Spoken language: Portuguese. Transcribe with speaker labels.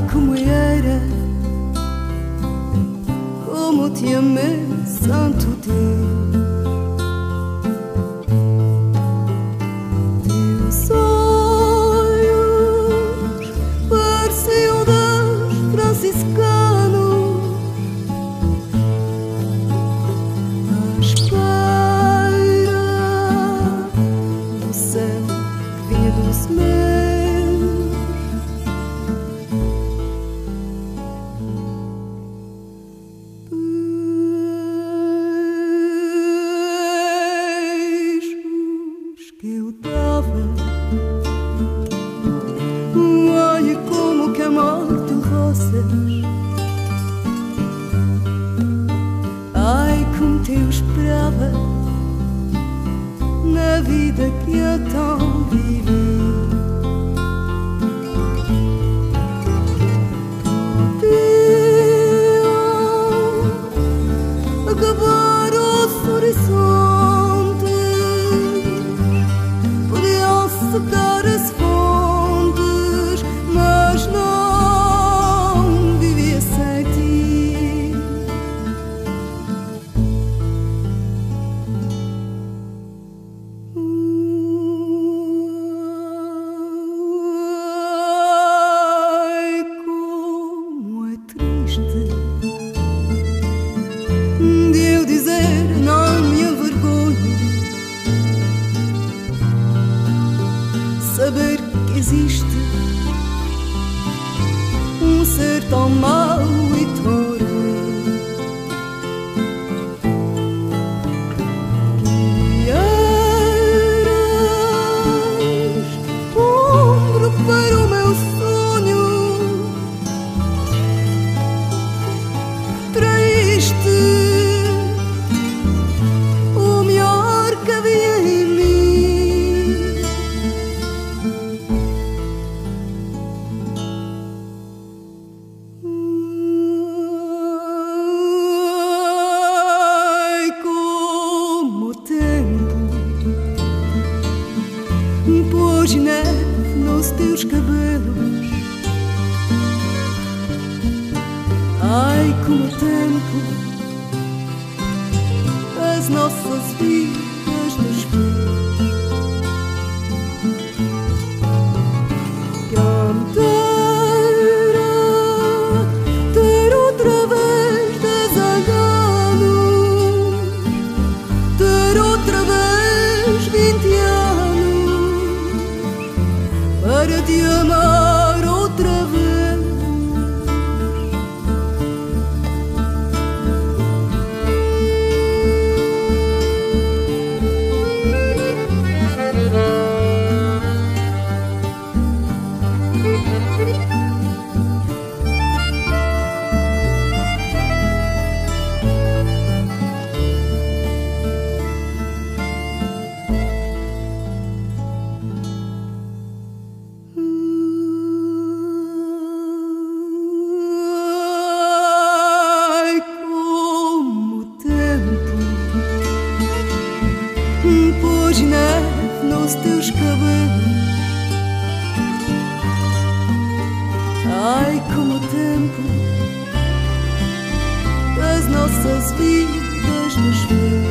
Speaker 1: como era, como te amei, santo Deus. Teus olhos pareciam das franciscanos, à espera do céu que vinha dos meus. Eu dava, olha como que a morte roças. Ai, como te eu esperava na vida que eu tão vivi. Podiam acabar os horizontes, secar as fontes, mas não vivia sem ti. Ai, como é triste de eu dizer não me envergonho, saber que existe um ser tão mau e tão ruim, que eras ombro para o meu sonho. Traíste o melhor que havia em mim. Pôs neve nos teus cabelos. Ai, como o tempo as nossas vidas nos fez. Canteira, ter outra vez desaganos, ter outra vez 20 anos para te amar outra vez. Pôs neve nos teus cabelos. Ai, como o tempo as nossas vidas nos fez.